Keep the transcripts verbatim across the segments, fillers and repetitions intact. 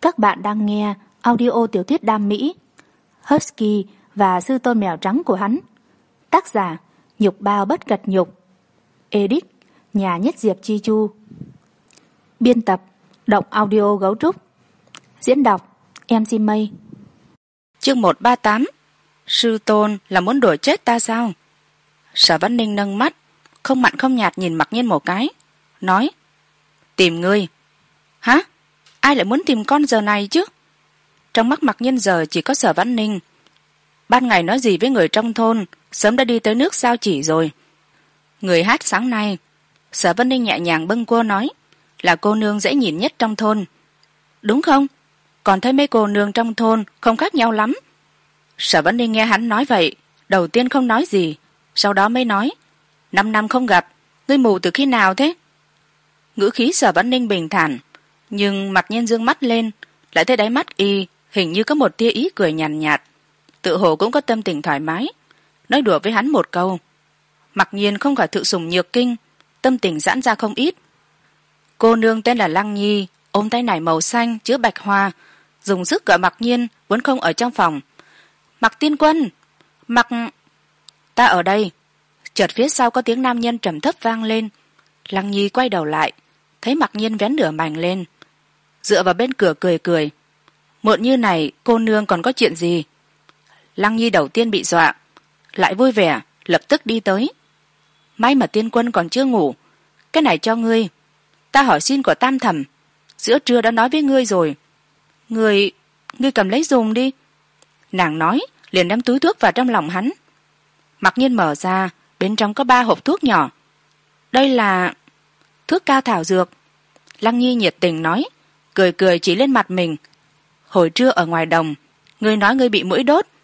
Các bạn đang nghe audio tiểu thuyết đam mỹ Husky và sư tôn mèo trắng của hắn. Tác giả Nhục Bao Bất Cật Nhục. Edit Nhà Nhất Diệp Chi Chu. Biên tập Động Audio Gấu Trúc. Diễn đọc em xê Mây. Chương một ba tám. Sư tôn là muốn đuổi chết ta sao? Sở Văn Ninh nâng mắt, không mặn không nhạt nhìn Mặc Nhiên một cái, nói: Tìm ngươi. Hả? Ai lại muốn tìm con giờ này chứ? Trong mắt Mặc Nhiên giờ chỉ có Sở Văn Ninh. Ban ngày nói gì với người trong thôn, sớm đã đi tới nước Sao Chỉ rồi. Người hát sáng nay, Sở Văn Ninh nhẹ nhàng bâng quơ nói, là cô nương dễ nhìn nhất trong thôn. Đúng không? Còn thấy mấy cô nương trong thôn không khác nhau lắm. Sở Văn Ninh nghe hắn nói vậy, đầu tiên không nói gì, sau đó mới nói: Năm năm không gặp, ngươi mù từ khi nào thế? Ngữ khí Sở Văn Ninh bình thản, nhưng Mặc Nhiên dương mắt lên, lại thấy đáy mắt y hình như có một tia ý cười nhàn nhạt, nhạt, tự hồ cũng có tâm tình thoải mái, nói đùa với hắn một câu. Mặc Nhiên không khỏi thụ sùng nhược kinh, tâm tình giãn ra không ít. Cô nương tên là Lăng Nhi, ôm tay nải màu xanh chứa bạch hoa, dùng sức gọi Mặc Nhiên vốn không ở trong phòng. Mặc tiên quân, Mặc... Ta ở đây. Chợt phía sau có tiếng nam nhân trầm thấp vang lên. Lăng Nhi quay đầu lại, thấy Mặc Nhiên vén nửa mảnh lên, dựa vào bên cửa cười cười. Muộn như này cô nương còn có chuyện gì? Lăng Nhi đầu tiên bị dọa, lại vui vẻ, lập tức đi tới. May mà tiên quân còn chưa ngủ, cái này cho ngươi. Ta hỏi xin của Tam Thẩm, giữa trưa đã nói với ngươi rồi. Ngươi, ngươi cầm lấy dùng đi. Nàng nói, liền đem túi thuốc vào trong lòng hắn. Mặc Nhiên mở ra, bên trong có ba hộp thuốc nhỏ. Đây là thuốc cao thảo dược. Lăng Nhi nhiệt tình nói, cười cười chỉ lên mặt mình. Hồi trưa ở ngoài đồng, ngươi nói ngươi bị muỗi đốt.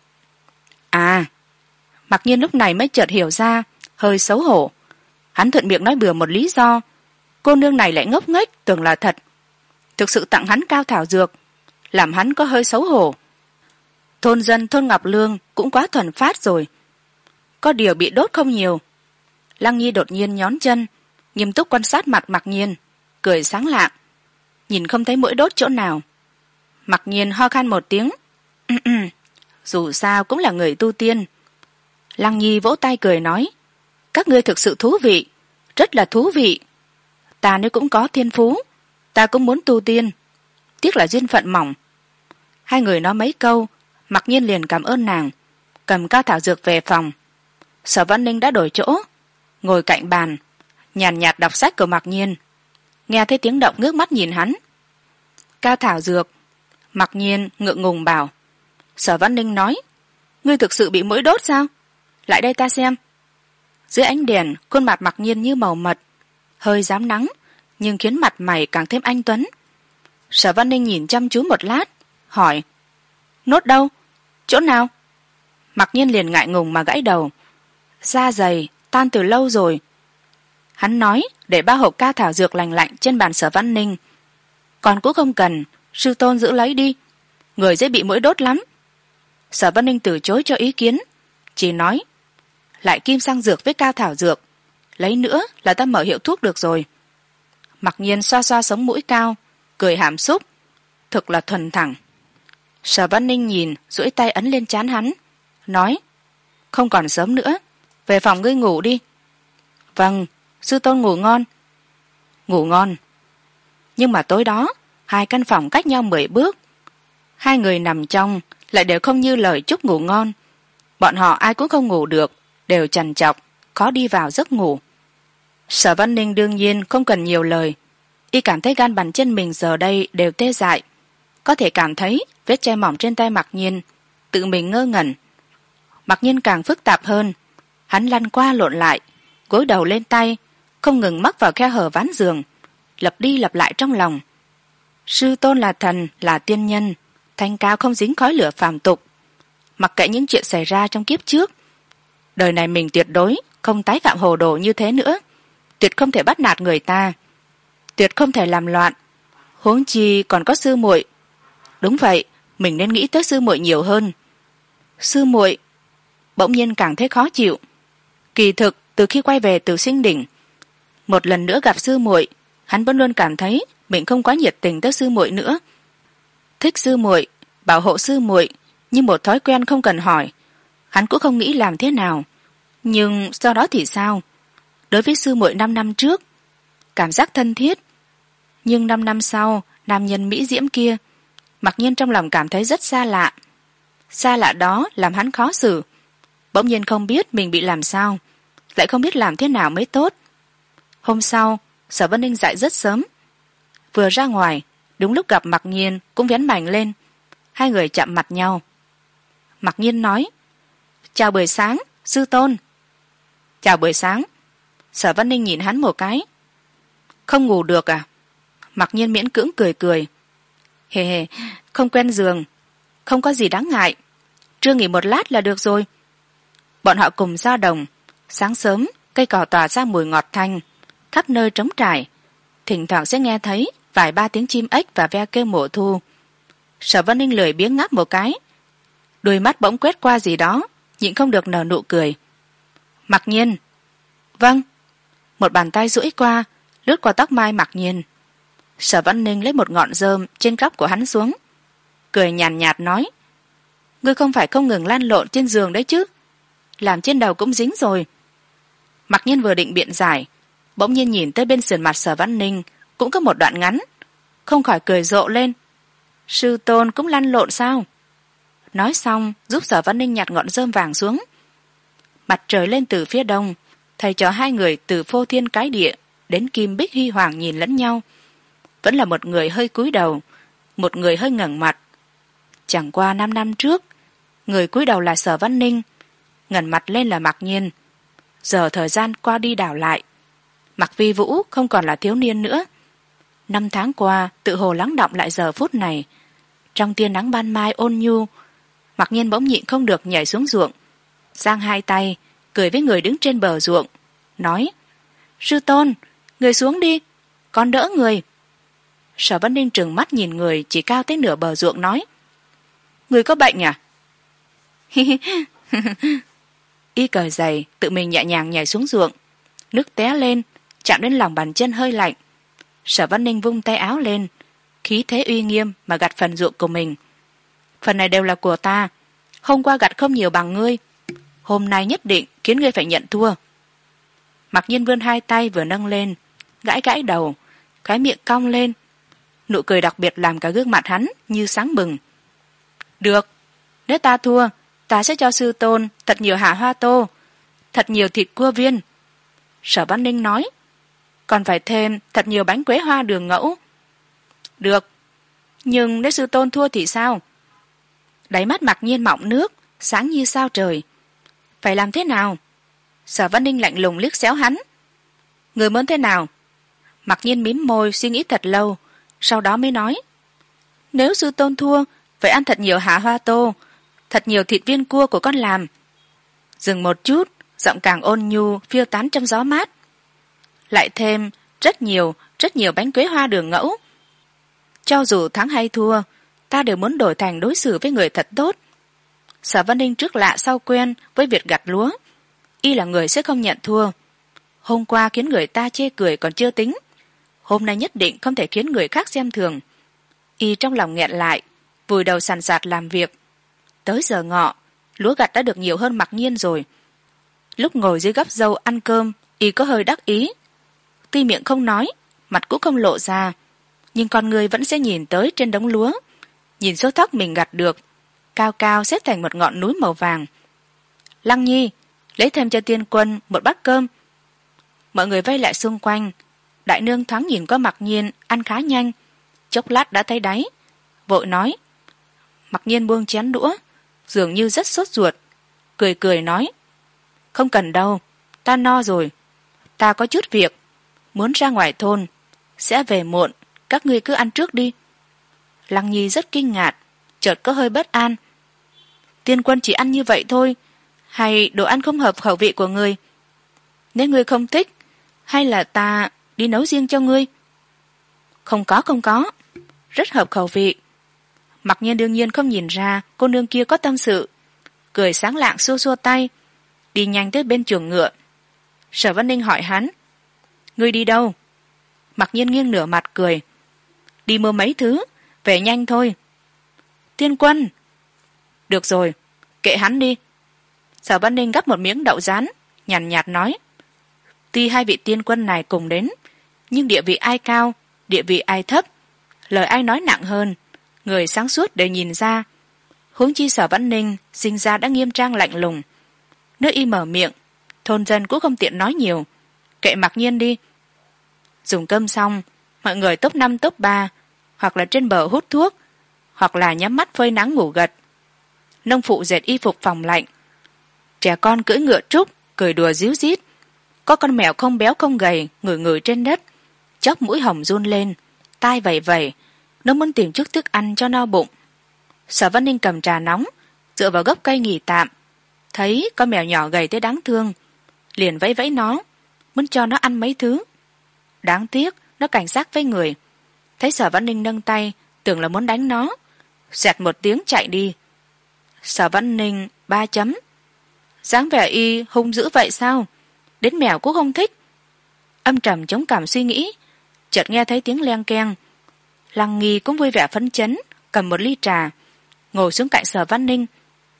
À, Mặc Nhiên lúc này mới chợt hiểu ra, hơi xấu hổ. Hắn thuận miệng nói bừa một lý do, cô nương này lại ngốc nghếch tưởng là thật, thực sự tặng hắn cao thảo dược, làm hắn có hơi xấu hổ. Thôn dân thôn Ngọc Lương cũng quá thuần phát rồi, có điều bị đốt không nhiều. Lăng Nhi đột nhiên nhón chân, nghiêm túc quan sát mặt Mặc Nhiên, cười sáng lạng, nhìn không thấy muỗi đốt chỗ nào. Mặc Nhiên ho khan một tiếng, dù sao cũng là người tu tiên. Lăng Nhi vỗ tay cười nói, các ngươi thực sự thú vị, rất là thú vị. Ta nếu cũng có thiên phú, ta cũng muốn tu tiên, tiếc là duyên phận mỏng. Hai người nói mấy câu, Mặc Nhiên liền cảm ơn nàng, cầm cao thảo dược về phòng. Sở Văn Ninh đã đổi chỗ, ngồi cạnh bàn, nhàn nhạt đọc sách của Mặc Nhiên. Nghe thấy tiếng động ngước mắt nhìn hắn. Cao thảo dược. Mặc Nhiên ngượng ngùng bảo. Sở Văn Ninh nói, ngươi thực sự bị muỗi đốt sao? Lại đây ta xem. Dưới ánh đèn, khuôn mặt Mặc Nhiên như màu mật, hơi rám nắng, nhưng khiến mặt mày càng thêm anh tuấn. Sở Văn Ninh nhìn chăm chú một lát, hỏi, nốt đâu? Chỗ nào? Mặc Nhiên liền ngại ngùng mà gãy đầu. Da dày, tan từ lâu rồi. Hắn nói, để ba hộp cao thảo dược lành lạnh trên bàn Sở Văn Ninh. Còn cũng không cần, sư tôn giữ lấy đi, người dễ bị muỗi đốt lắm. Sở Văn Ninh từ chối cho ý kiến, chỉ nói, lại kim sang dược với cao thảo dược, lấy nữa là ta mở hiệu thuốc được rồi. Mặc Nhiên xoa xoa sống mũi cao, cười hàm xúc, thực là thuần thẳng. Sở Văn Ninh nhìn, duỗi tay ấn lên trán hắn, nói, không còn sớm nữa, về phòng ngươi ngủ đi. Vâng, sư tôn ngủ ngon. Ngủ ngon. Nhưng mà tối đó, hai căn phòng cách nhau mười bước, hai người nằm trong lại đều không như lời chúc ngủ ngon. Bọn họ ai cũng không ngủ được, đều trằn trọc, khó đi vào giấc ngủ. Sở Văn Ninh đương nhiên không cần nhiều lời, y cảm thấy gan bàn chân mình giờ đây đều tê dại, có thể cảm thấy vết chai mỏng trên tay Mặc Nhiên, tự mình ngơ ngẩn. Mặc Nhiên càng phức tạp hơn, hắn lăn qua lộn lại, gối đầu lên tay, không ngừng mắc vào khe hở ván giường, lặp đi lặp lại trong lòng. Sư tôn là thần, là tiên nhân, thanh cao không dính khói lửa phàm tục. Mặc kệ những chuyện xảy ra trong kiếp trước, đời này mình tuyệt đối không tái phạm hồ đồ như thế nữa, tuyệt không thể bắt nạt người ta, tuyệt không thể làm loạn, huống chi còn có sư muội. Đúng vậy, mình nên nghĩ tới sư muội nhiều hơn. Sư muội, bỗng nhiên càng thấy khó chịu. Kỳ thực từ khi quay về từ Sinh Đỉnh, một lần nữa gặp sư muội, hắn vẫn luôn cảm thấy mình không quá nhiệt tình tới sư muội nữa. thích sư muội, bảo hộ sư muội như một thói quen không cần hỏi. Hắn cũng không nghĩ làm thế nào. Nhưng sau đó thì sao? Đối với sư muội năm năm trước, cảm giác thân thiết. Nhưng năm năm sau, nam nhân mỹ diễm kia, mặc nhiên trong lòng cảm thấy rất xa lạ. Xa lạ đó làm hắn khó xử. Bỗng nhiên không biết mình bị làm sao, lại không biết làm thế nào mới tốt. Hôm sau, Sở Vân Ninh dậy rất sớm. Vừa ra ngoài, đúng lúc gặp Mặc Nhiên cũng vén mảnh lên. Hai người chạm mặt nhau. Mặc Nhiên nói: chào buổi sáng, sư tôn. Chào buổi sáng. Sở Vân Ninh nhìn hắn một cái. Không ngủ được à? Mặc Nhiên miễn cưỡng cười cười. Hề hề, không quen giường. Không có gì đáng ngại. Trưa nghỉ một lát là được rồi. Bọn họ cùng ra đồng. Sáng sớm, cây cỏ tỏa ra mùi ngọt thanh, khắp nơi trống trải. Thỉnh thoảng sẽ nghe thấy vài ba tiếng chim ếch và ve kêu mùa thu. Sở Vân Ninh lười biếng ngáp một cái. Đôi mắt bỗng quét qua gì đó, nhịn không được nở nụ cười. Mặc Nhiên. Vâng. Một bàn tay duỗi qua, lướt qua tóc mai Mặc Nhiên. Sở Vân Ninh lấy một ngọn rơm trên góc của hắn xuống, cười nhàn nhạt, nhạt nói: ngươi không phải không ngừng lăn lộn trên giường đấy chứ? Làm trên đầu cũng dính rồi. Mặc Nhiên vừa định biện giải, bỗng nhiên nhìn tới bên sườn mặt Sở Vân Ninh cũng có một đoạn ngắn, không khỏi cười rộ lên. Sư tôn cũng lăn lộn sao? Nói xong giúp Sở Vân Ninh nhặt ngọn rơm vàng xuống. Mặt trời lên từ phía đông, thầy trò hai người từ phô thiên cái địa đến kim bích huy hoàng nhìn lẫn nhau. Vẫn là một người hơi cúi đầu, một người hơi ngẩng mặt. Chẳng qua năm năm trước, người cúi đầu là Sở Vân Ninh, ngẩng mặt lên là Mặc Nhiên. Giờ thời gian qua đi đảo lại, Mặc Vi Vũ không còn là thiếu niên nữa. Năm tháng qua tự hồ lắng đọng lại giờ phút này. Trong tia nắng ban mai ôn nhu, Mặc Nhiên bỗng nhịn không được nhảy xuống ruộng, giang hai tay cười với người đứng trên bờ ruộng, nói: sư tôn, người xuống đi, con đỡ người. Sở Vân Ninh trừng mắt nhìn người chỉ cao tới nửa bờ ruộng, nói: người có bệnh à? Y cởi giày tự mình nhẹ nhàng nhảy xuống ruộng, nước té lên chạm đến lòng bàn chân hơi lạnh. Sở Vân Ninh vung tay áo lên, khí thế uy nghiêm mà gặt phần ruộng của mình. Phần này đều là của ta, hôm qua gặt không nhiều bằng ngươi, hôm nay nhất định khiến ngươi phải nhận thua. Mặc Nhiên vươn hai tay vừa nâng lên, gãi gãi đầu, cái miệng cong lên, nụ cười đặc biệt làm cả gương mặt hắn như sáng bừng. Được, nếu ta thua, ta sẽ cho sư tôn thật nhiều hạ hoa tô, thật nhiều thịt cua viên. Sở Văn Ninh nói: còn phải thêm thật nhiều bánh quế hoa đường ngẫu. Được, nhưng nếu sư tôn thua thì sao? Đáy mắt Mặc Nhiên mọng nước, sáng như sao trời. Phải làm thế nào? Sở Văn Ninh lạnh lùng liếc xéo hắn. Người muốn thế nào? Mặc Nhiên mím môi suy nghĩ thật lâu, sau đó mới nói: nếu sư tôn thua, phải ăn thật nhiều hạ hoa tô, thật nhiều thịt viên cua của con làm. Dừng một chút, giọng càng ôn nhu phiêu tán trong gió mát. Lại thêm rất nhiều, rất nhiều bánh quế hoa đường ngẫu. Cho dù thắng hay thua, ta đều muốn đổi thành đối xử với người thật tốt. Sở Văn Ninh trước lạ sau quen với việc gặt lúa, y là người sẽ không nhận thua. Hôm qua khiến người ta chê cười còn chưa tính, hôm nay nhất định không thể khiến người khác xem thường. Y trong lòng nghẹn lại, vùi đầu sàn sạt làm việc. Tới giờ ngọ, lúa gặt đã được nhiều hơn Mặc Nhiên rồi. Lúc ngồi dưới gốc dâu ăn cơm, y có hơi đắc ý. Tuy miệng không nói, mặt cũng không lộ ra, nhưng con người vẫn sẽ nhìn tới trên đống lúa, nhìn số thóc mình gặt được, cao cao xếp thành một ngọn núi màu vàng. Lăng Nhi, lấy thêm cho tiên quân một bát cơm. Mọi người vây lại xung quanh. Đại nương thoáng nhìn qua Mặc Nhiên ăn khá nhanh, chốc lát đã thấy đáy, vội nói. Mặc Nhiên buông chén đũa, dường như rất sốt ruột, cười cười nói: không cần đâu, ta no rồi, ta có chút việc, muốn ra ngoài thôn, sẽ về muộn, các ngươi cứ ăn trước đi. Lăng Nhi rất kinh ngạc, chợt có hơi bất an. Tiên quân chỉ ăn như vậy thôi, hay đồ ăn không hợp khẩu vị của ngươi? Nếu ngươi không thích, hay là ta đi nấu riêng cho ngươi? Không có không có, rất hợp khẩu vị. Mặc Nhiên đương nhiên không nhìn ra cô nương kia có tâm sự, cười sáng lạng xua xua tay, đi nhanh tới bên chuồng ngựa. Sở Văn Ninh hỏi hắn: ngươi đi đâu? Mặc Nhiên nghiêng nửa mặt cười: đi mua mấy thứ, về nhanh thôi. Tiên Quân. Được rồi, kệ hắn đi. Sở Văn Ninh gắp một miếng đậu rán, nhàn nhạt nói, tuy hai vị tiên quân này cùng đến, nhưng địa vị ai cao, địa vị ai thấp, lời ai nói nặng hơn, người sáng suốt đều nhìn ra. Huống chi Sở Văn Ninh sinh ra đã nghiêm trang lạnh lùng, nếu y mở miệng, thôn dân cũng không tiện nói nhiều, kệ mặc nhiên đi. Dùng cơm xong, mọi người top năm top ba, hoặc là trên bờ hút thuốc, hoặc là nhắm mắt phơi nắng ngủ gật. Nông phụ dệt y phục phòng lạnh, trẻ con cưỡi ngựa trúc cười đùa ríu rít, có con mèo không béo không gầy ngửi ngửi trên đất, chóp mũi hồng run lên, tai vẩy vẩy, nó muốn tìm chút thức ăn cho no bụng. Sở Văn Ninh cầm trà nóng dựa vào gốc cây nghỉ tạm, thấy con mèo nhỏ gầy tới đáng thương, liền vẫy vẫy nó, muốn cho nó ăn mấy thứ. Đáng tiếc nó cảnh giác với người, thấy Sở Văn Ninh nâng tay tưởng là muốn đánh nó, xẹt một tiếng chạy đi. Sở Văn Ninh ba chấm, dáng vẻ y hung dữ vậy sao, đến mèo cũng không thích. Âm trầm chống cảm suy nghĩ, chợt nghe thấy tiếng leng keng. Lăng Nghi cũng vui vẻ phấn chấn, cầm một ly trà ngồi xuống cạnh Sở Văn Ninh.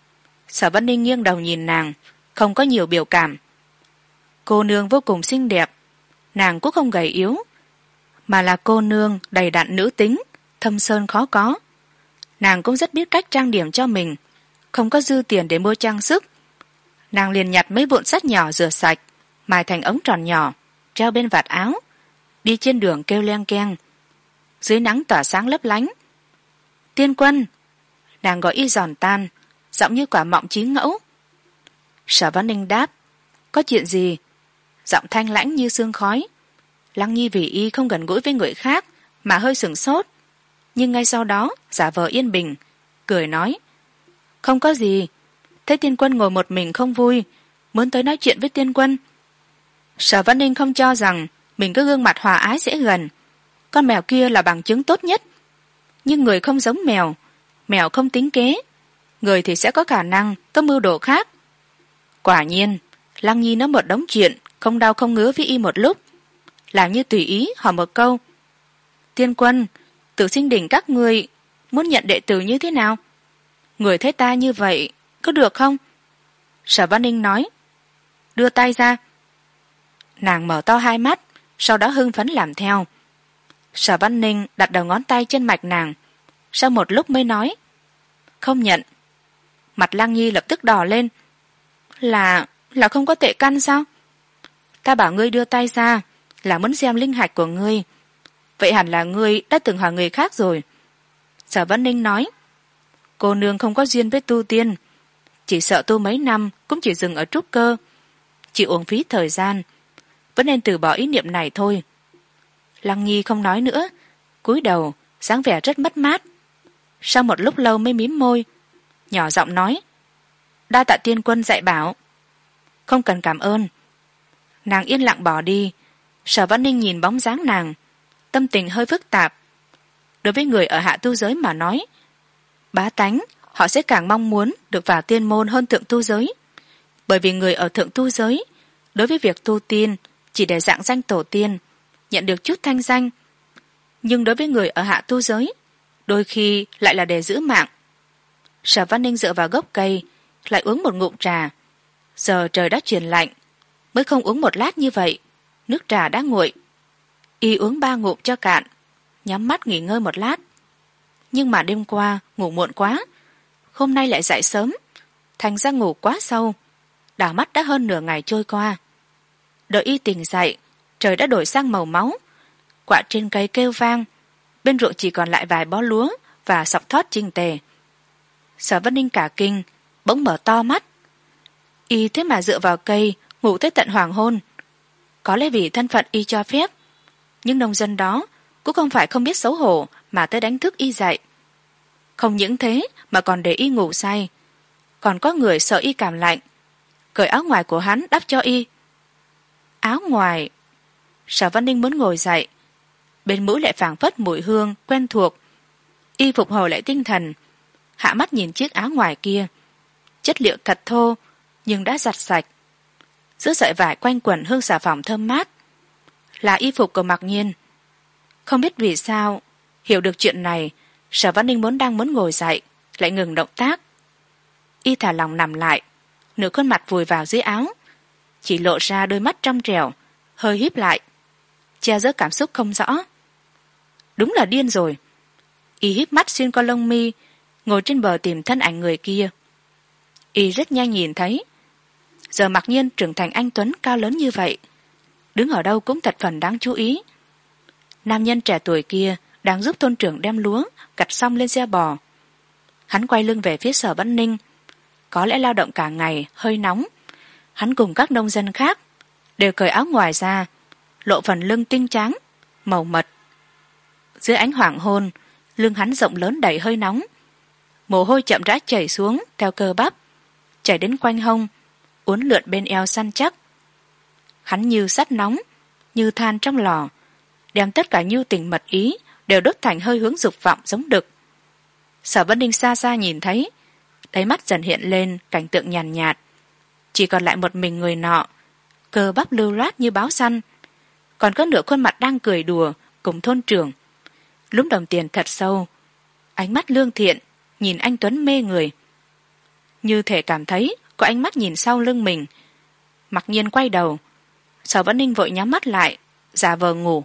Sở Văn Ninh nghiêng đầu nhìn nàng, không có nhiều biểu cảm. Cô nương vô cùng xinh đẹp, nàng cũng không gầy yếu, mà là cô nương đầy đặn nữ tính, thâm sơn khó có. Nàng cũng rất biết cách trang điểm cho mình, không có dư tiền để mua trang sức. Nàng liền nhặt mấy vụn sắt nhỏ rửa sạch, mài thành ống tròn nhỏ, treo bên vạt áo, đi trên đường kêu leng keng. Dưới nắng tỏa sáng lấp lánh. Tiên Quân. Nàng gọi y giòn tan, giọng như quả mọng chí ngẫu. Sở Văn Ninh đáp, có chuyện gì? Giọng thanh lãnh như sương khói. Lăng Nhi vì y không gần gũi với người khác mà hơi sửng sốt, nhưng ngay sau đó giả vờ yên bình, cười nói, không có gì. Thấy Tiên Quân ngồi một mình không vui, muốn tới nói chuyện với Tiên Quân. Sở Văn Ninh không cho rằng mình có gương mặt hòa ái dễ gần, con mèo kia là bằng chứng tốt nhất. Nhưng người không giống mèo, mèo không tính kế, người thì sẽ có khả năng có mưu đồ khác. Quả nhiên Lăng Nhi nói một đống chuyện không đau không ngứa với y một lúc, làm như tùy ý hỏi một câu, Tiên Quân, Tử Sinh Đỉnh các ngươi muốn nhận đệ tử như thế nào? Người thấy ta như vậy có được không? Sở Văn Ninh nói, đưa tay ra. Nàng mở to hai mắt, sau đó hưng phấn làm theo. Sở Văn Ninh đặt đầu ngón tay trên mạch nàng, sau một lúc mới nói, không nhận. Mặt Lăng Nhi lập tức đỏ lên. Là, là không có tệ căn sao? Ta bảo ngươi đưa tay ra là muốn xem linh hạch của ngươi, vậy hẳn là ngươi đã từng hỏi người khác rồi. Sở Văn Ninh nói, cô nương không có duyên với tu tiên, chỉ sợ tu mấy năm cũng chỉ dừng ở trúc cơ, chỉ uổng phí thời gian, vẫn nên từ bỏ ý niệm này thôi. Lăng Nhi không nói nữa, cúi đầu dáng vẻ rất mất mát. Sau một lúc lâu mới mím môi, nhỏ giọng nói, đa tạ Tiên Quân dạy bảo. Không cần cảm ơn. Nàng yên lặng bỏ đi. Sở Văn Ninh nhìn bóng dáng nàng, tâm tình hơi phức tạp. Đối với người ở hạ tu giới mà nói, bá tánh họ sẽ càng mong muốn được vào tiên môn hơn thượng tu giới, bởi vì người ở thượng tu giới đối với việc tu tiên chỉ để dạng danh tổ tiên, nhận được chút thanh danh, nhưng đối với người ở hạ tu giới đôi khi lại là để giữ mạng. Sở Văn Ninh dựa vào gốc cây lại uống một ngụm trà. Giờ trời đã chuyển lạnh, mới không uống một lát như vậy, nước trà đã nguội. Y uống ba ngụm cho cạn, nhắm mắt nghỉ ngơi một lát. Nhưng mà đêm qua ngủ muộn quá, hôm nay lại dậy sớm, thành ra ngủ quá sâu, đảo mắt đã hơn nửa ngày trôi qua. Đợi y tỉnh dậy, trời đã đổi sang màu máu, quạ trên cây kêu vang, bên ruộng chỉ còn lại vài bó lúa và sọc thót chỉnh tề. Sở Văn Ninh cả kinh, bỗng mở to mắt. Y thế mà dựa vào cây ngủ tới tận hoàng hôn. Có lẽ vì thân phận y cho phép, nhưng nông dân đó cũng không phải không biết xấu hổ mà tới đánh thức y dậy. Không những thế mà còn để y ngủ say. Còn có người sợ y cảm lạnh, cởi áo ngoài của hắn đắp cho y. Áo ngoài. Sở Văn Ninh muốn ngồi dậy, bên mũi lại phảng phất mùi hương quen thuộc. Y phục hồi lại tinh thần, hạ mắt nhìn chiếc áo ngoài kia, chất liệu thật thô nhưng đã giặt sạch, giữa sợi vải quanh quẩn hương xà phòng thơm mát, là y phục của Mặc Nhiên. Không biết vì sao hiểu được chuyện này, Sở Văn Ninh muốn đang muốn ngồi dậy lại ngừng động tác. Y thả lòng nằm lại, nửa khuôn mặt vùi vào dưới áo, chỉ lộ ra đôi mắt trong trẻo, hơi híp lại, che giấu cảm xúc không rõ. Đúng là điên rồi. Y híp mắt xuyên qua lông mi, ngồi trên bờ tìm thân ảnh người kia. Y rất nhanh nhìn thấy, giờ mặc nhiên trưởng thành anh tuấn cao lớn như vậy, đứng ở đâu cũng thật phần đáng chú ý. Nam nhân trẻ tuổi kia đang giúp thôn trưởng đem lúa gặt xong lên xe bò. Hắn quay lưng về phía Sở Vãn Ninh. Có lẽ lao động cả ngày hơi nóng, hắn cùng các nông dân khác đều cởi áo ngoài ra, lộ phần lưng tinh trắng màu mật. Dưới ánh hoàng hôn, lưng hắn rộng lớn đầy hơi nóng, mồ hôi chậm rãi chảy xuống theo cơ bắp, chảy đến quanh hông, uốn lượn bên eo săn chắc. Hắn như sắt nóng, như than trong lò, đem tất cả nhu tình mật ý đều đốt thành hơi hướng dục vọng giống đực. Sở Vân Ninh xa xa nhìn thấy, đáy mắt dần hiện lên cảnh tượng nhàn nhạt, chỉ còn lại một mình người nọ, cơ bắp lưu loát như báo săn, còn có nửa khuôn mặt đang cười đùa cùng thôn trưởng, lúm đồng tiền thật sâu, ánh mắt lương thiện nhìn anh tuấn mê người, như thể cảm thấy có ánh mắt nhìn sau lưng mình. Mặc nhiên quay đầu, Sở Vãn Ninh vội nhắm mắt lại, giả vờ ngủ.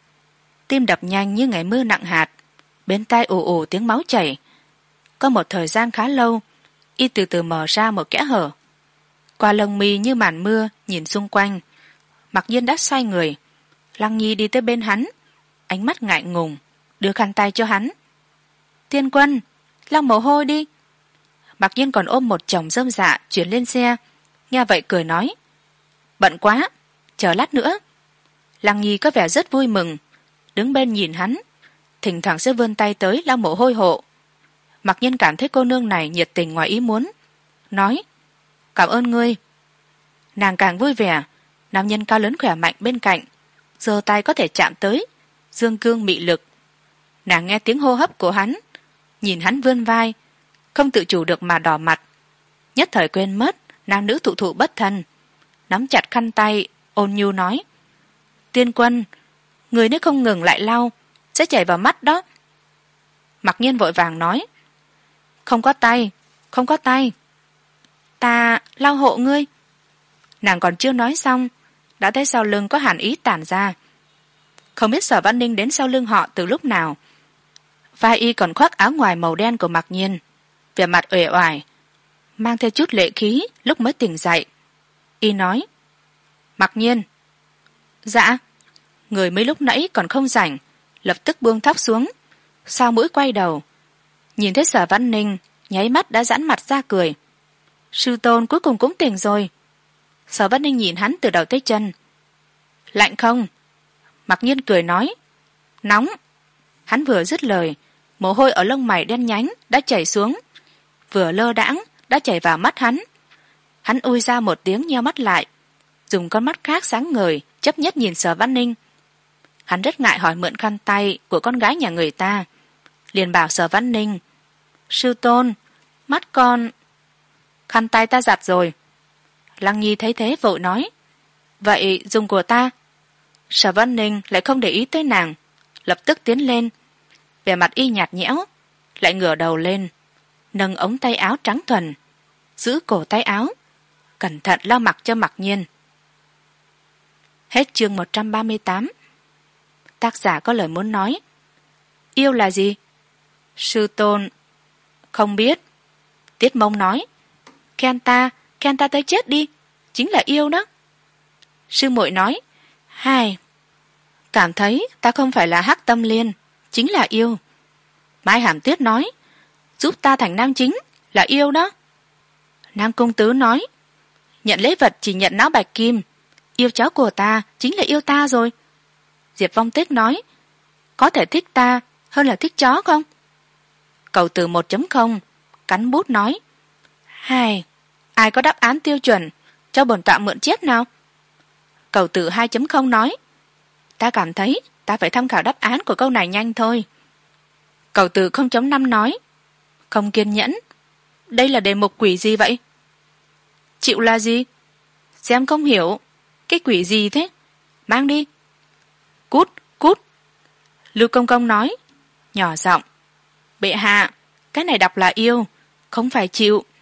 Tim đập nhanh như ngày mưa nặng hạt, bên tai ù ù tiếng máu chảy. Có một thời gian khá lâu, y từ từ mở ra một kẽ hở, qua lông mi như màn mưa nhìn xung quanh. Mặc nhiên đã xoay người, Lăng Nhi đi tới bên hắn, ánh mắt ngại ngùng đưa khăn tay cho hắn. Tiên Quân, lau mồ hôi đi. Mặc nhiên còn ôm một chồng rơm dạ chuyển lên xe, nghe vậy cười nói, bận quá, chờ lát nữa. Lăng Nhi có vẻ rất vui mừng, đứng bên nhìn hắn, thỉnh thoảng sẽ vươn tay tới lau mồ hôi hộ. Mặc nhiên cảm thấy cô nương này nhiệt tình ngoài ý muốn, nói, cảm ơn ngươi. Nàng càng vui vẻ, nam nhân cao lớn khỏe mạnh bên cạnh, giơ tay có thể chạm tới, dương cương mị lực. Nàng nghe tiếng hô hấp của hắn, nhìn hắn vươn vai, không tự chủ được mà đỏ mặt, nhất thời quên mất nam nữ thụ thụ bất thân, nắm chặt khăn tay ôn nhu nói, Tiên Quân, người nếu không ngừng lại lau sẽ chảy vào mắt đó. Mặc nhiên vội vàng nói, không có tay, không có tay, ta lau hộ ngươi. Nàng còn chưa nói xong, đã thấy sau lưng có hàn ý tản ra. Không biết Sở Vãn Ninh đến sau lưng họ từ lúc nào. Vai y còn khoác áo ngoài màu đen của Mặc Nhiên, vẻ mặt uể oải, mang theo chút lệ khí lúc mới tỉnh dậy. Y nói, Mặc Nhiên. Dạ. Người mấy lúc nãy còn không rảnh, lập tức buông thóc xuống, sau mũi quay đầu, nhìn thấy Sở Vãn Ninh, nháy mắt đã giãn mặt ra cười. Sư tôn cuối cùng cũng tỉnh rồi. Sở Vãn Ninh nhìn hắn từ đầu tới chân. Lạnh không? Mặc nhiên cười nói, nóng. Hắn vừa dứt lời, mồ hôi ở lông mày đen nhánh đã chảy xuống, vừa lơ đãng đã chảy vào mắt hắn. Hắn ui ra một tiếng nheo mắt lại, dùng con mắt khác sáng ngời chấp nhất nhìn Sở Vãn Ninh. Hắn rất ngại hỏi mượn khăn tay của con gái nhà người ta, liền bảo Sở Vãn Ninh, sư tôn, mắt con. Khăn tay ta giặt rồi. Lăng Nhi thấy thế vội nói, vậy dùng của ta. Sở Vãn Ninh lại không để ý tới nàng, lập tức tiến lên, vẻ mặt y nhạt nhẽo, lại ngửa đầu lên, nâng ống tay áo trắng thuần, giữ cổ tay áo, cẩn thận lau mặt cho Mặc Nhiên. Hết chương một trăm ba mươi tám. Tác giả có lời muốn nói. Yêu là gì? Sư tôn không biết. Tiết Mông nói, khen ta, khen ta tới chết đi, chính là yêu đó. Sư muội nói, hai, cảm thấy ta không phải là hắc tâm liên, chính là yêu. Mai Hàm Tuyết nói, giúp ta thành nam chính là yêu đó. Nam Công Tứ nói, nhận lễ vật chỉ nhận não bạch kim, yêu cháu của ta chính là yêu ta rồi. Diệp Vong Tích nói, có thể thích ta hơn là thích chó không? Cầu từ một chấm không cắn bút nói, hai, ai có đáp án tiêu chuẩn cho bổn tọa mượn chép nào? Cầu từ hai chấm không nói, ta cảm thấy ta phải tham khảo đáp án của câu này nhanh thôi. Cầu từ không chấm năm nói, không kiên nhẫn, đây là đề mục quỷ gì vậy? Chịu là gì? Xem không hiểu, cái quỷ gì thế? Mang đi. Cút, cút. Lưu Công Công nói, nhỏ giọng, bệ hạ, cái này đọc là yêu, không phải chịu.